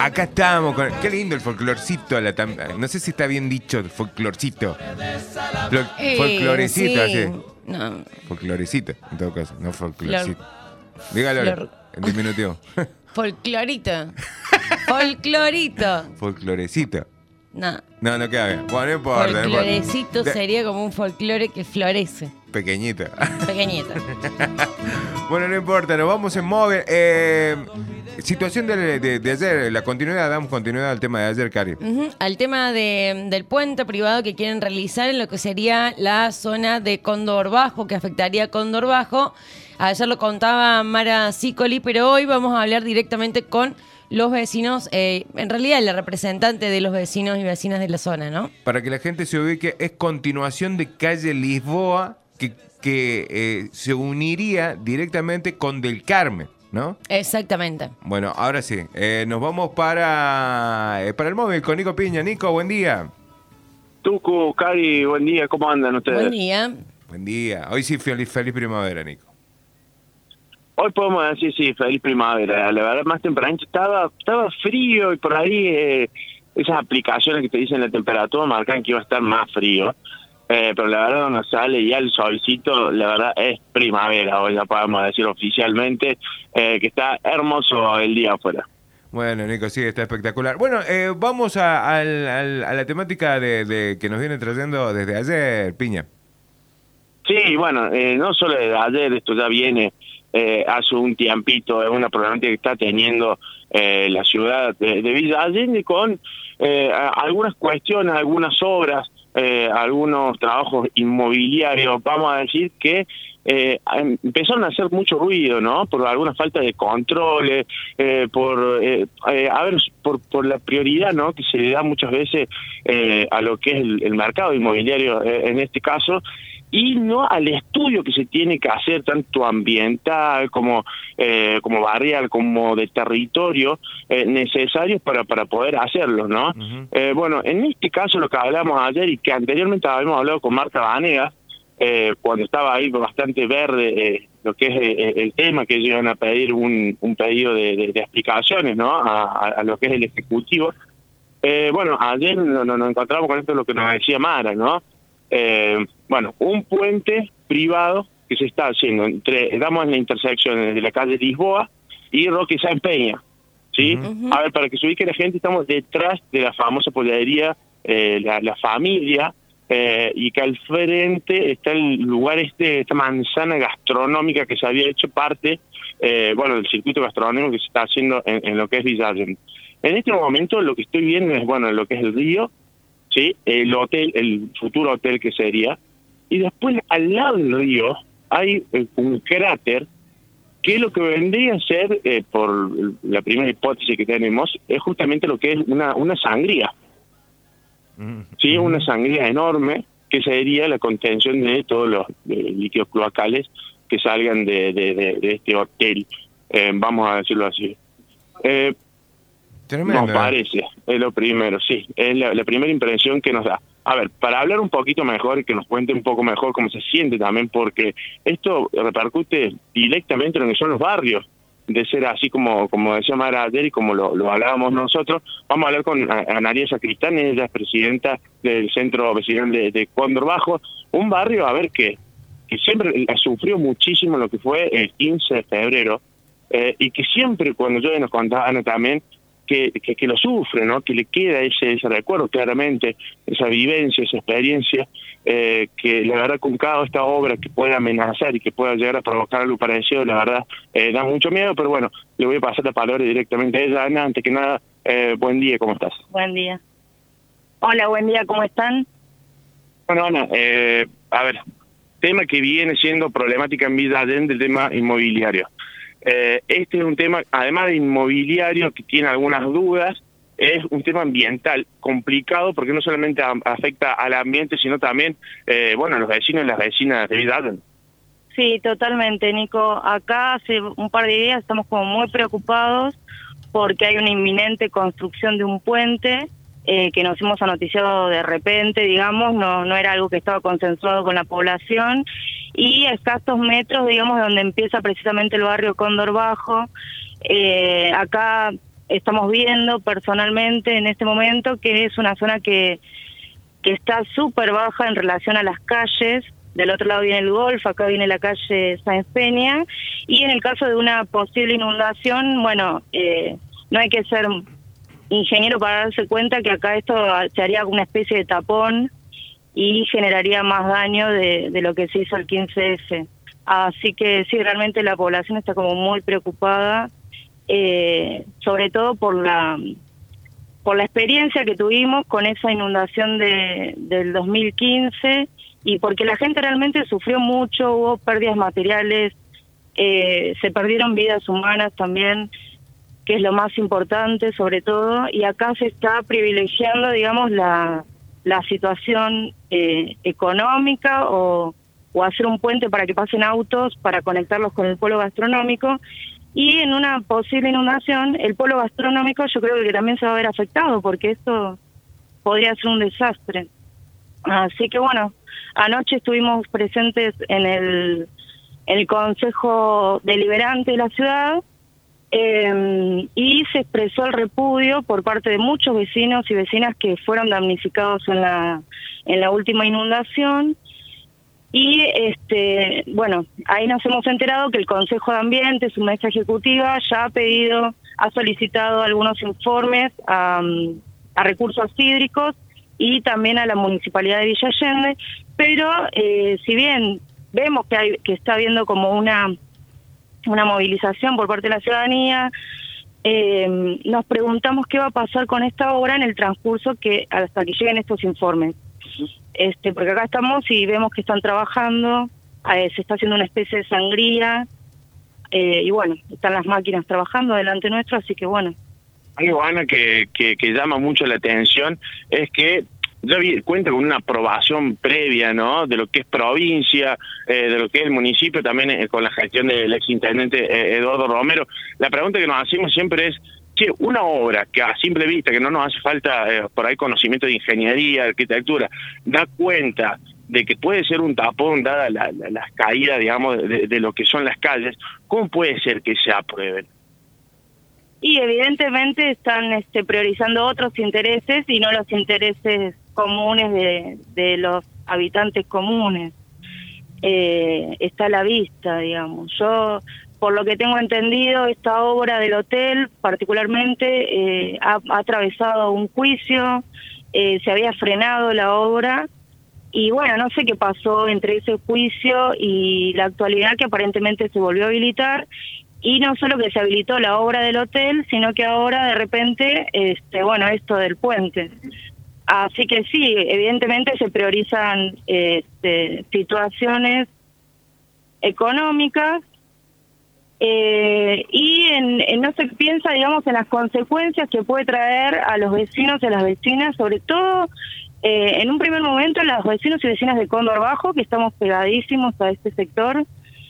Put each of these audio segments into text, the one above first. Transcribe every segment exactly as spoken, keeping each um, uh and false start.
Acá estamos con... Qué lindo el folclorcito. La tam... No sé si está bien dicho el folclorcito. Flo... Eh, folclorecito, sí. así. No. Folclorecito, en todo caso, no folclorcito. Flor... Dígalo Flor... en diminutivo. Folclorito. Folclorito. Folclorecito. No. No, no queda bien. Bueno, no importa. Folclorecito no importa. sería como un folclore que florece. Pequeñito. Pequeñito. Bueno, no importa, nos vamos en móvil. Eh, situación de, de, de ayer, la continuidad, damos continuidad al tema de ayer, Cari. Uh-huh. Al tema de, del puente privado que quieren realizar en lo que sería la zona de Cóndor Bajo, que afectaría a Cóndor Bajo. Ayer lo contaba Mara Sicoli, pero hoy vamos a hablar directamente con los vecinos, eh, en realidad la representante de los vecinos y vecinas de la zona, ¿no? Para que la gente se ubique, es continuación de calle Lisboa, que, que eh, se uniría directamente con Del Carmen, ¿no? Exactamente. Bueno, ahora sí, eh, nos vamos para, eh, para el móvil con Nico Piña. Nico, buen día. Tucu, Cari, buen día, ¿cómo andan ustedes? Buen día. Buen día. Hoy sí, feliz, feliz primavera, Nico. Hoy podemos decir, sí, feliz primavera. La verdad, más temprano estaba estaba frío y por ahí eh, esas aplicaciones que te dicen la temperatura marcan que iba a estar más frío. Eh, pero la verdad, cuando sale ya el solcito, la verdad es primavera. Hoy ya podemos decir oficialmente eh, que está hermoso el día afuera. Bueno, Nico, sí, está espectacular. Bueno, eh, vamos a, a, a, a la temática de, de que nos viene trayendo desde ayer, Piña. Sí, bueno, eh, no solo desde ayer, esto ya viene eh, hace un tiempito, es una problemática que está teniendo eh, la ciudad de, de Villa Allende con eh, algunas cuestiones, algunas obras, eh, algunos trabajos inmobiliarios, vamos a decir que eh, empezaron a hacer mucho ruido, ¿no? Por alguna falta de controles, eh, por, eh, eh, a ver, por, por la prioridad, ¿no? Que se le da muchas veces eh, a lo que es el, el mercado inmobiliario eh, en este caso, y no al estudio que se tiene que hacer tanto ambiental como eh, como barrial como de territorio eh, necesarios para para poder hacerlo, ¿no? Uh-huh. Eh, bueno, en este caso lo que hablamos ayer y que anteriormente habíamos hablado con Marta Vanegas, eh, cuando estaba ahí bastante verde eh, lo que es eh, el tema, que llegan a pedir un, un pedido de, de, de explicaciones, ¿no? A, a, a lo que es el Ejecutivo. Eh, bueno, ayer nos, nos encontramos con esto, lo que nos decía Mara, ¿no? Eh, bueno, un puente privado que se está haciendo entre, estamos en la intersección de la calle Lisboa y Roque Sáenz Peña, ¿sí? Uh-huh. A ver, para que se ubique la gente, estamos detrás de la famosa pollería, eh, la, la familia, eh, y que al frente está el lugar este, esta manzana gastronómica que se había hecho parte, eh, bueno, del circuito gastronómico que se está haciendo en, en lo que es Villa Allende. En este momento lo que estoy viendo es, bueno, lo que es el río, sí, el hotel, el futuro hotel que sería, y después al lado del río hay eh, un cráter que lo que vendría a ser, eh, por la primera hipótesis que tenemos, es justamente lo que es una una sangría, mm-hmm. sí, una sangría enorme que sería la contención de todos los de líquidos cloacales que salgan de, de, de, de este hotel, eh, vamos a decirlo así. Eh, Tremendo. Nos parece, es lo primero, sí, es la, la primera impresión que nos da. A ver, para hablar un poquito mejor y que nos cuente un poco mejor cómo se siente también, porque esto repercute directamente en lo que son los barrios, de ser así como como decía Mara ayer y como lo, lo hablábamos nosotros. Vamos a hablar con Anaria Sacristán, ella es presidenta del Centro Vecinal de, de Cóndor Bajo, un barrio, a ver, que, que siempre sufrió muchísimo lo que fue el quince de febrero, eh, y que siempre cuando yo nos contaban también, Que, que, que lo sufre, ¿no? Que le queda ese, ese recuerdo claramente, esa vivencia, esa experiencia, eh, que la verdad con cada esta obra que pueda amenazar y que pueda llegar a provocar algo parecido, la verdad eh, da mucho miedo, pero bueno, le voy a pasar la palabra directamente a ella. Ana, antes que nada, eh, buen día, ¿cómo estás? Buen día. Hola, buen día, ¿cómo están? Bueno, Ana, eh, a ver, tema que viene siendo problemática en Villa Allende, el tema inmobiliario. Eh, este es un tema, además de inmobiliario, que tiene algunas dudas, es un tema ambiental complicado porque no solamente a, afecta al ambiente, sino también, eh, bueno, a los vecinos y las vecinas de Villa Allende. Sí, totalmente, Nico. Acá hace un par de días estamos como muy preocupados porque hay una inminente construcción de un puente eh, que nos hemos anoticiado de repente, digamos, no, no era algo que estaba consensuado con la población. Y a escasos metros, digamos, de donde empieza precisamente el barrio Cóndor Bajo, eh, acá estamos viendo personalmente en este momento que es una zona que, que está súper baja en relación a las calles. Del otro lado viene el Golf, acá viene la calle Sáenz Peña, y en el caso de una posible inundación, bueno, eh, no hay que ser ingeniero para darse cuenta que acá esto se haría una especie de tapón y generaría más daño de, de lo que se hizo el quince efe. Así que sí, realmente la población está como muy preocupada, eh, sobre todo por la por la experiencia que tuvimos con esa inundación de del dos mil quince, y porque la gente realmente sufrió mucho, hubo pérdidas materiales, eh, se perdieron vidas humanas también, que es lo más importante sobre todo, y acá se está privilegiando, digamos, la, la situación eh, económica o, o hacer un puente para que pasen autos, para conectarlos con el polo gastronómico, y en una posible inundación, el polo gastronómico yo creo que también se va a ver afectado, porque esto podría ser un desastre. Así que bueno, anoche estuvimos presentes en el, en el Consejo Deliberante de la ciudad, eh, y se expresó el repudio por parte de muchos vecinos y vecinas que fueron damnificados en la, en la última inundación. Y este bueno, ahí nos hemos enterado que el Consejo de Ambiente, su mesa ejecutiva, ya ha pedido, ha solicitado algunos informes a, a Recursos Hídricos y también a la Municipalidad de Villa Allende, pero eh, si bien vemos que, hay, que está habiendo como una, una movilización por parte de la ciudadanía, eh, nos preguntamos qué va a pasar con esta obra en el transcurso que hasta que lleguen estos informes. Este, porque acá estamos y vemos que están trabajando, eh, se está haciendo una especie de sangría, eh, y bueno, están las máquinas trabajando delante nuestro, así que bueno. Algo, Ana, que, que, que llama mucho la atención es que ya vi, cuenta con una aprobación previa, ¿no?, de lo que es provincia, eh, de lo que es el municipio, también eh, con la gestión del exintendente eh, Eduardo Romero. La pregunta que nos hacemos siempre es, che, una obra que a simple vista, que no nos hace falta eh, por ahí conocimiento de ingeniería, de arquitectura, da cuenta de que puede ser un tapón dada la, la, las caídas, digamos, de, de lo que son las calles, ¿cómo puede ser que se aprueben? Y evidentemente están este, priorizando otros intereses y no los intereses comunes de, de los habitantes comunes. Eh, está a la vista, digamos. Yo, por lo que tengo entendido, esta obra del hotel particularmente eh, ha, ha atravesado un juicio, eh, se había frenado la obra, y bueno, no sé qué pasó entre ese juicio y la actualidad, que aparentemente se volvió a habilitar. Y no solo que se habilitó la obra del hotel, sino que ahora de repente, este, bueno, esto del puente. Así que sí, evidentemente se priorizan este, situaciones económicas, eh, y en, en no se piensa, digamos, en las consecuencias que puede traer a los vecinos y a las vecinas, sobre todo eh, en un primer momento los vecinos y vecinas de Cóndor Bajo, que estamos pegadísimos a este sector.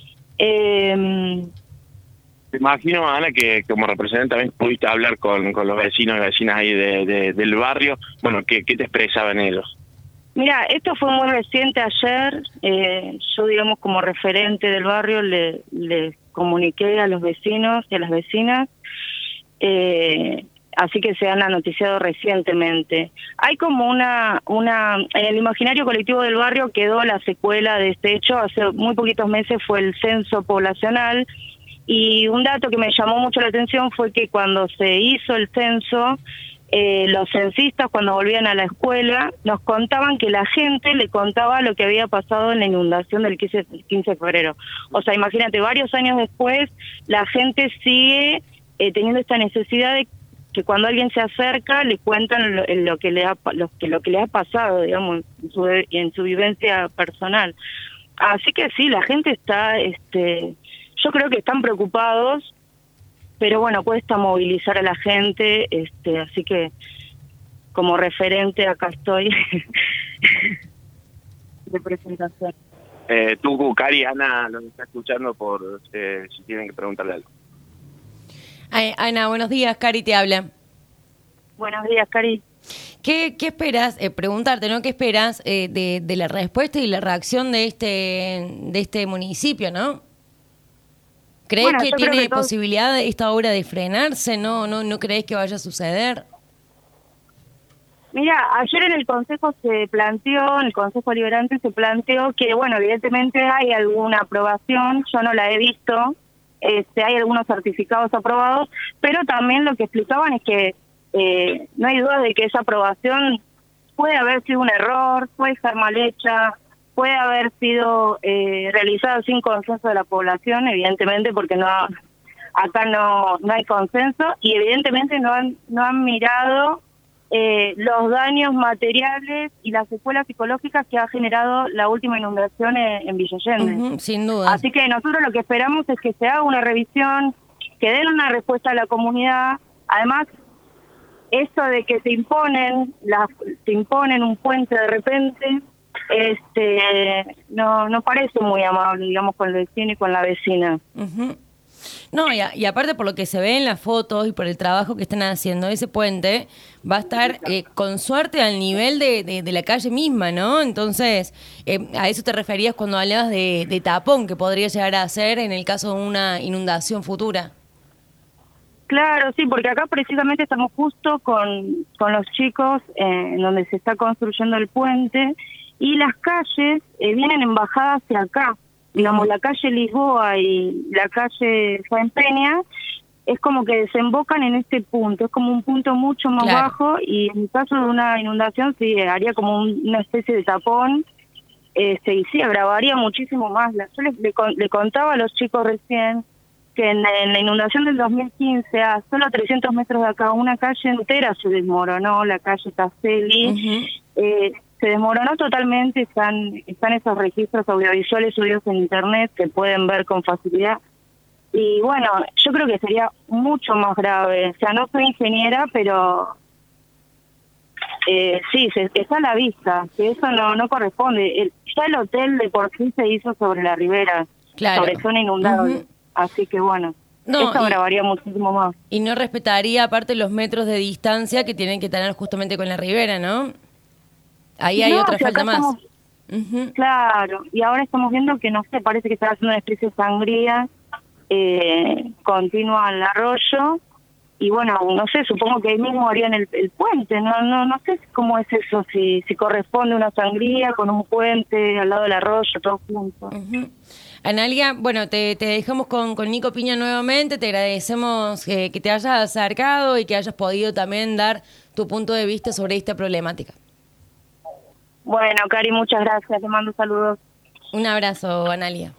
Eh, Me imagino, Ana, que como representante también pudiste hablar con, con los vecinos y vecinas ahí de, de, del barrio. Bueno, ¿qué, qué te expresaban ellos? Mira, esto fue muy reciente ayer. Eh, yo, digamos, como referente del barrio, le, le comuniqué a los vecinos y a las vecinas, eh, así que se han noticiado recientemente. Hay como una, una, en el imaginario colectivo del barrio quedó la secuela de este hecho. Hace muy poquitos meses fue el censo poblacional. Y un dato que me llamó mucho la atención fue que cuando se hizo el censo, eh, los censistas, cuando volvían a la escuela, nos contaban que la gente le contaba lo que había pasado en la inundación del quince de febrero. O sea, imagínate, varios años después, la gente sigue eh, teniendo esta necesidad de que cuando alguien se acerca, le cuentan lo, lo, que, le ha, lo, que, lo que le ha pasado, digamos, en su, en su vivencia personal. Así que sí, la gente está... este Yo creo que están preocupados, pero bueno, cuesta movilizar a la gente, este, así que como referente acá estoy de presentación. Eh, tú, Cari, Ana, los está escuchando por eh, si tienen que preguntarle algo. Ay, Ana, buenos días, Cari te habla. Buenos días, Cari. ¿Qué, qué esperas? Eh, preguntarte, ¿no? ¿Qué esperas eh, de, de la respuesta y la reacción de este, de este municipio, ¿no? ¿Crees Bueno, que yo creo tiene que todo- posibilidad de esta obra de frenarse? ¿No, no, no crees que vaya a suceder? Mira, ayer en el Consejo se planteó, en el Consejo Liberante se planteó que, bueno, evidentemente hay alguna aprobación, yo no la he visto, este, hay algunos certificados aprobados, pero también lo que explicaban es que eh, no hay duda de que esa aprobación puede haber sido un error, puede estar mal hecha, puede haber sido eh, realizada sin consenso de la población, evidentemente, porque no acá no, no hay consenso, y evidentemente no han, no han mirado Eh, los daños materiales y las secuelas psicológicas que ha generado la última inundación en, en Villa Allende. Ujú, sin duda. Así que nosotros lo que esperamos es que se haga una revisión, que den una respuesta a la comunidad. Además, eso de que te imponen, la, te imponen un puente de repente, este, no, no parece muy amable, digamos, con el vecino y con la vecina. Ujú. No, y, a- y aparte por lo que se ve en las fotos y por el trabajo que están haciendo, ese puente va a estar eh, con suerte al nivel de, de, de la calle misma, ¿no? Entonces, eh, a eso te referías cuando hablabas de, de tapón que podría llegar a ser en el caso de una inundación futura. Claro, sí, porque acá precisamente estamos justo con, con los chicos eh, en donde se está construyendo el puente y las calles eh, vienen en bajada hacia acá. Digamos, la calle Lisboa y la calle Fuenpeña es como que desembocan en este punto, es como un punto mucho más Claro. bajo y en caso de una inundación sí haría como un- una especie de tapón este, y sí, agravaría muchísimo más. La- Yo le, le con- le contaba a los chicos recién que en, en la inundación del dos mil quince, a solo trescientos metros de acá, una calle entera se desmoronó, la calle Castelli, Ujú. eh, se desmoronó totalmente, están, están esos registros audiovisuales subidos en internet que pueden ver con facilidad. Y bueno, yo creo que sería mucho más grave. O sea, no soy ingeniera, pero eh, sí, se, está a la vista, que eso no, no corresponde. El, ya el hotel de por sí se hizo sobre la ribera, Claro. sobre zona inundable. Ujú. Así que bueno, No, eso y- agravaría muchísimo más. Y no respetaría aparte los metros de distancia que tienen que tener justamente con la ribera, ¿no? Ahí hay No, otra si acá falta más. estamos- Ujú. Claro, y ahora estamos viendo que, no sé, parece que está haciendo una especie de sangría eh, continua al arroyo, y bueno, no sé, supongo que ahí mismo harían el, el puente, no no no sé cómo es eso, si si corresponde una sangría con un puente al lado del arroyo, todo junto. Ujú. Analia, bueno, te, te dejamos con, con Nico Piña nuevamente, te agradecemos eh, que te hayas acercado y que hayas podido también dar tu punto de vista sobre esta problemática. Bueno, Cari, muchas gracias, te mando saludos. Un abrazo, Analia.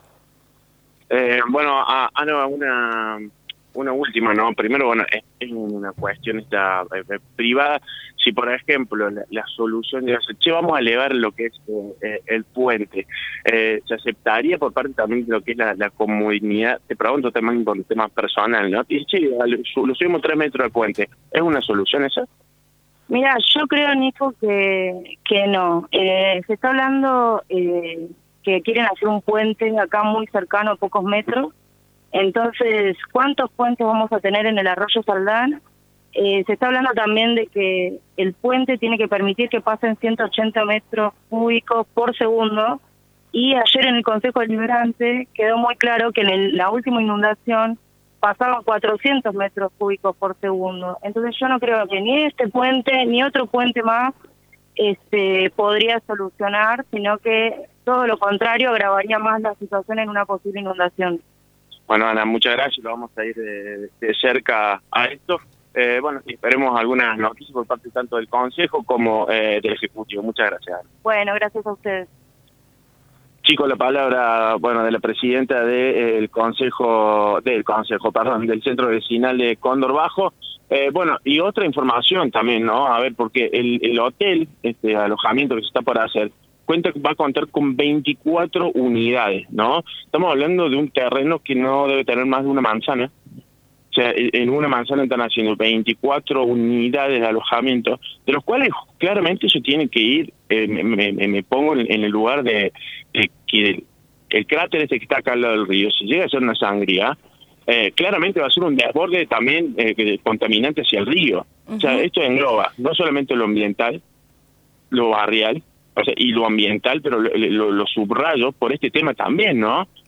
Eh, bueno, a- Ana, una, una última, ¿no? Primero, bueno, es, es una cuestión esta eh, eh, privada. Si, por ejemplo, la, la solución de hacer, che, vamos a elevar lo que es eh, eh, el puente, eh, ¿se aceptaría por parte también de lo que es la, la comunidad? Te pregunto también por el tema personal, ¿no? Y, che, lo, lo subimos tres metros del puente. ¿Es una solución esa? Mira, yo creo, Nico, que, que no. Eh, se está hablando eh, que quieren hacer un puente acá muy cercano, a pocos metros. Entonces, ¿cuántos puentes vamos a tener en el arroyo Saldán? Eh, se está hablando también de que el puente tiene que permitir que pasen ciento ochenta metros cúbicos por segundo. Y ayer en el Consejo Deliberante quedó muy claro que en el- la última inundación pasaban cuatrocientos metros cúbicos por segundo. Entonces yo no creo que ni este puente ni otro puente más este podría solucionar, sino que todo lo contrario agravaría más la situación en una posible inundación. Bueno, Ana, muchas gracias. Lo vamos a ir de, de cerca a esto. Eh, bueno, y esperemos algunas noticias por parte tanto del Consejo como eh, del Ejecutivo. Muchas gracias, Ana. Bueno, gracias a ustedes. Chico, la palabra, bueno, de la presidenta del Consejo, del Consejo, perdón, del Centro Vecinal de Cóndor Bajo. Eh, bueno, y otra información también, ¿no? A ver, porque el, el hotel, este alojamiento que se está por hacer, cuenta va a contar con veinticuatro unidades, ¿no? Estamos hablando de un terreno que no debe tener más de una manzana. O sea, en una manzana están haciendo veinticuatro unidades de alojamiento, de los cuales claramente eso tiene que ir, eh, me, me, me pongo en, en el lugar de, de que el, el cráter este que está acá al lado del río, si llega a ser una sangría, eh, claramente va a ser un desborde también eh, contaminante hacia el río. Uh-huh. O sea, esto engloba no solamente lo ambiental, lo barrial, o sea, y lo ambiental, pero lo, lo, lo subrayo por este tema también, ¿no?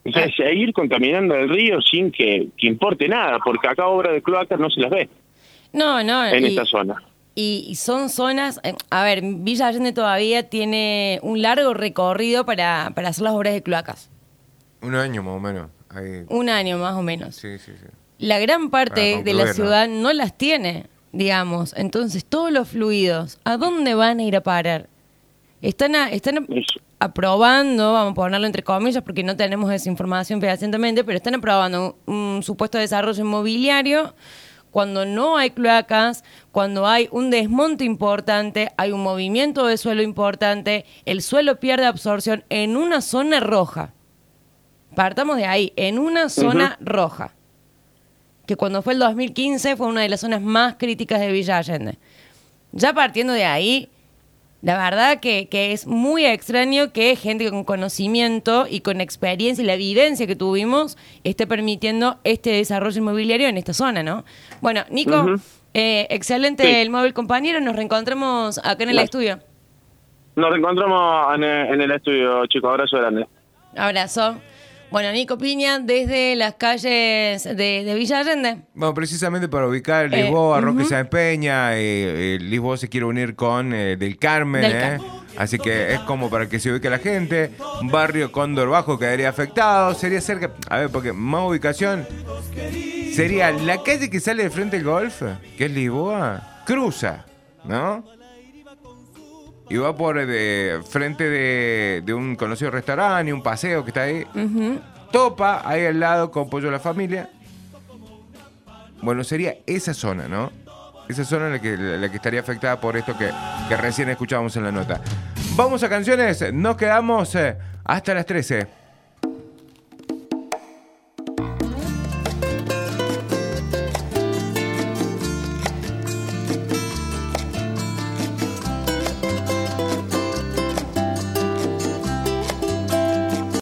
O sea, seguir contaminando el río sin que, que importe nada, porque acá obras de cloacas no se las ve. No, no. En y, esta zona. Y, y son zonas... Eh, a ver, Villa Allende todavía tiene un largo recorrido para, para hacer las obras de cloacas. Un año más o menos. Ahí. Un año más o menos. Sí, sí, sí. La gran parte de la ¿no? ciudad no las tiene, digamos. Entonces, todos los fluidos, ¿a dónde van a ir a parar? Están, a, están a, aprobando, vamos a ponerlo entre comillas porque no tenemos esa información fehacientemente, pero están aprobando un, un supuesto desarrollo inmobiliario cuando no hay cloacas, cuando hay un desmonte importante, hay un movimiento de suelo importante, el suelo pierde absorción en una zona roja. Partamos de ahí, en una zona uh-huh. roja, que cuando fue el dos mil quince fue una de las zonas más críticas de Villa Allende. Ya partiendo de ahí, la verdad que, que es muy extraño que gente con conocimiento y con experiencia y la evidencia que tuvimos esté permitiendo este desarrollo inmobiliario en esta zona, ¿no? Bueno, Nico, uh-huh. eh, excelente sí. el móvil, compañero. Nos reencontramos acá en el Gracias. estudio. Nos reencontramos en el, en el estudio, chicos. Abrazo grande. Abrazo. Bueno, Nico Piña, desde las calles de, de Villa Allende. Bueno, precisamente para ubicar Lisboa, eh, Roque uh-huh. Sáenz Peña, eh, eh, Lisboa se quiere unir con eh, Del Carmen, Del Car- eh. así que es como para que se ubique la gente. Barrio Cóndor Bajo quedaría afectado, sería cerca, a ver, porque más ubicación, sería la calle que sale de frente del golf, que es Lisboa, cruza, ¿no? Y va por de, frente de, de un conocido restaurante, un paseo que está ahí. Uh-huh. Topa, ahí al lado con Pollo a la Familia. Bueno, sería esa zona, ¿no? Esa zona la que, la que estaría afectada por esto que, que recién escuchábamos en la nota. Vamos a canciones, nos quedamos eh, hasta las trece.